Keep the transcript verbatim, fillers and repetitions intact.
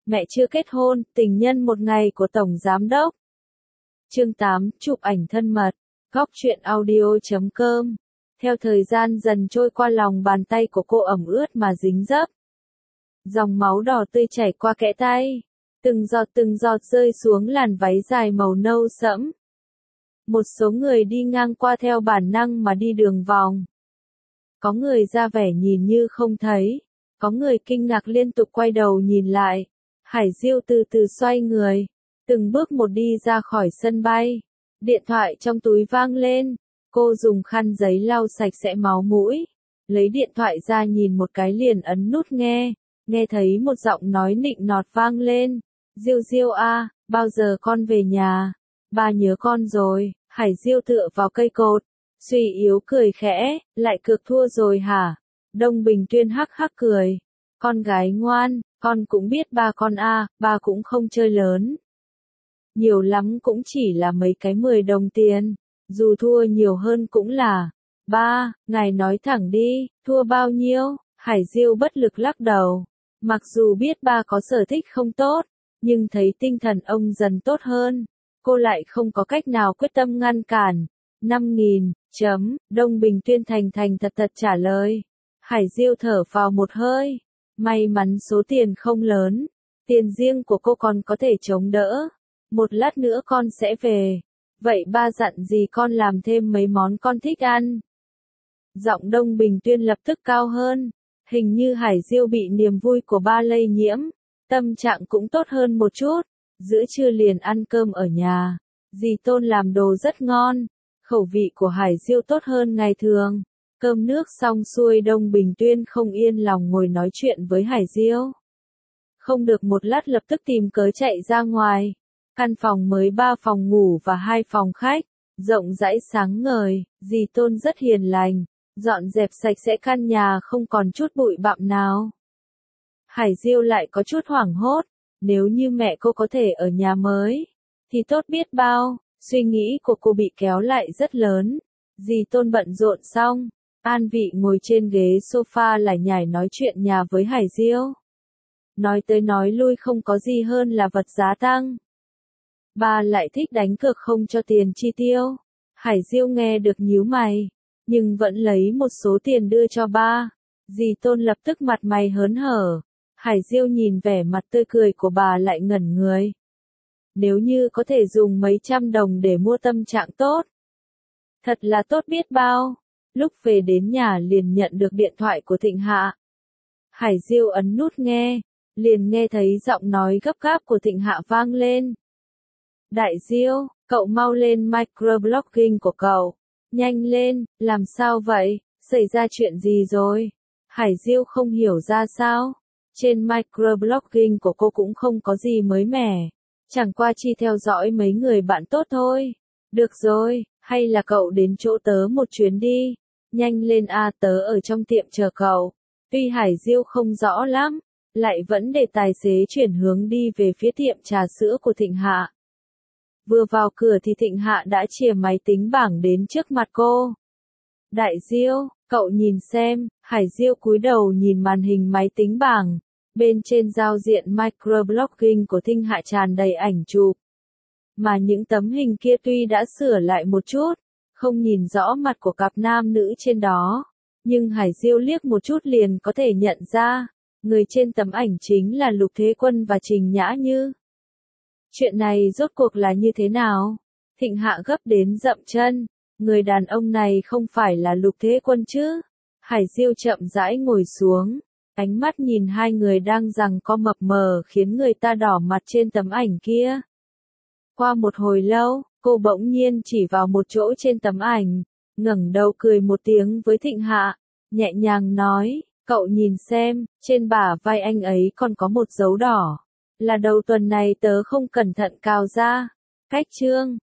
mẹ chưa kết hôn, tình nhân một ngày của Tổng Giám Đốc. Chương tám, chụp ảnh thân mật. Góc truyện audio chấm com. Theo thời gian dần trôi qua, lòng bàn tay của cô ẩm ướt mà dính dấp. Dòng máu đỏ tươi chảy qua kẽ tay. Từng giọt từng giọt rơi xuống làn váy dài màu nâu sẫm. Một số người đi ngang qua theo bản năng mà đi đường vòng. Có người ra vẻ nhìn như không thấy. Có người kinh ngạc liên tục quay đầu nhìn lại. Hải Diêu từ từ xoay người. Từng bước một đi ra khỏi sân bay. Điện thoại trong túi vang lên. Cô dùng khăn giấy lau sạch sẽ máu mũi. Lấy điện thoại ra nhìn một cái liền ấn nút nghe. Nghe thấy một giọng nói nịnh nọt vang lên. Diêu Diêu a, bao giờ con về nhà? Ba nhớ con rồi. Hải Diêu tựa vào cây cột. Suy yếu cười khẽ, lại cược thua rồi hả? Đông Bình Tuyên hắc hắc cười. Con gái ngoan, con cũng biết ba con a, ba cũng không chơi lớn. Nhiều lắm cũng chỉ là mấy cái mười đồng tiền, dù thua nhiều hơn cũng là. Ba, ngài nói thẳng đi, thua bao nhiêu? Hải Diêu bất lực lắc đầu. Mặc dù biết ba có sở thích không tốt, nhưng thấy tinh thần ông dần tốt hơn, cô lại không có cách nào quyết tâm ngăn cản. Năm nghìn, chấm, Đông Bình Tuyên thành thành thật thật trả lời. Hải Diêu thở vào một hơi. May mắn số tiền không lớn, tiền riêng của cô còn có thể chống đỡ. Một lát nữa con sẽ về. Vậy ba dặn gì con làm thêm mấy món con thích ăn? Giọng Đông Bình Tuyên lập tức cao hơn. Hình như Hải Diêu bị niềm vui của ba lây nhiễm. Tâm trạng cũng tốt hơn một chút. Giữa trưa liền ăn cơm ở nhà. Dì Tôn làm đồ rất ngon. Khẩu vị của Hải Diêu tốt hơn ngày thường. Cơm nước xong xuôi, Đông Bình Tuyên không yên lòng ngồi nói chuyện với Hải Diêu. Không được một lát lập tức tìm cớ chạy ra ngoài. Căn phòng mới ba phòng ngủ và hai phòng khách, rộng rãi sáng ngời, dì Tôn rất hiền lành, dọn dẹp sạch sẽ căn nhà không còn chút bụi bặm nào. Hải Diêu lại có chút hoảng hốt, nếu như mẹ cô có thể ở nhà mới, thì tốt biết bao. Suy nghĩ của cô bị kéo lại rất lớn. Dì Tôn bận rộn xong, an vị ngồi trên ghế sofa lải nhải nói chuyện nhà với Hải Diêu. Nói tới nói lui không có gì hơn là vật giá tăng. Ba lại thích đánh cược không cho tiền chi tiêu. Hải Diêu nghe được nhíu mày, nhưng vẫn lấy một số tiền đưa cho ba. Dì Tôn lập tức mặt mày hớn hở. Hải Diêu nhìn vẻ mặt tươi cười của bà lại ngẩn người. Nếu như có thể dùng mấy trăm đồng để mua tâm trạng tốt, thật là tốt biết bao. Lúc về đến nhà liền nhận được điện thoại của Thịnh Hạ. Hải Diêu ấn nút nghe, liền nghe thấy giọng nói gấp gáp của Thịnh Hạ vang lên. Đại Diêu, cậu mau lên microblogging của cậu. Nhanh lên, làm sao vậy? Xảy ra chuyện gì rồi? Hải Diêu không hiểu ra sao. Trên microblogging của cô cũng không có gì mới mẻ. Chẳng qua chỉ theo dõi mấy người bạn tốt thôi. Được rồi, hay là cậu đến chỗ tớ một chuyến đi. Nhanh lên a, tớ ở trong tiệm chờ cậu. Tuy Hải Diêu không rõ lắm, lại vẫn để tài xế chuyển hướng đi về phía tiệm trà sữa của Thịnh Hạ. Vừa vào cửa thì Thịnh Hạ đã chìa máy tính bảng đến trước mặt cô. Đại Diêu, cậu nhìn xem. Hải Diêu cúi đầu nhìn màn hình máy tính bảng. Bên trên giao diện microblogging của Thịnh Hạ tràn đầy ảnh chụp. Mà những tấm hình kia tuy đã sửa lại một chút, không nhìn rõ mặt của cặp nam nữ trên đó, nhưng Hải Diêu liếc một chút liền có thể nhận ra, người trên tấm ảnh chính là Lục Thế Quân và Trình Nhã Như. Chuyện này rốt cuộc là như thế nào? Thịnh Hạ gấp đến dậm chân, người đàn ông này không phải là Lục Thế Quân chứ? Hải Diêu chậm rãi ngồi xuống, ánh mắt nhìn hai người đang giằng co mập mờ khiến người ta đỏ mặt trên tấm ảnh kia. Qua một hồi lâu, cô bỗng nhiên chỉ vào một chỗ trên tấm ảnh, ngẩng đầu cười một tiếng với Thịnh Hạ, nhẹ nhàng nói, cậu nhìn xem, trên bả vai anh ấy còn có một dấu đỏ. Là đầu tuần này tớ không cẩn thận cào ra. Cách chương,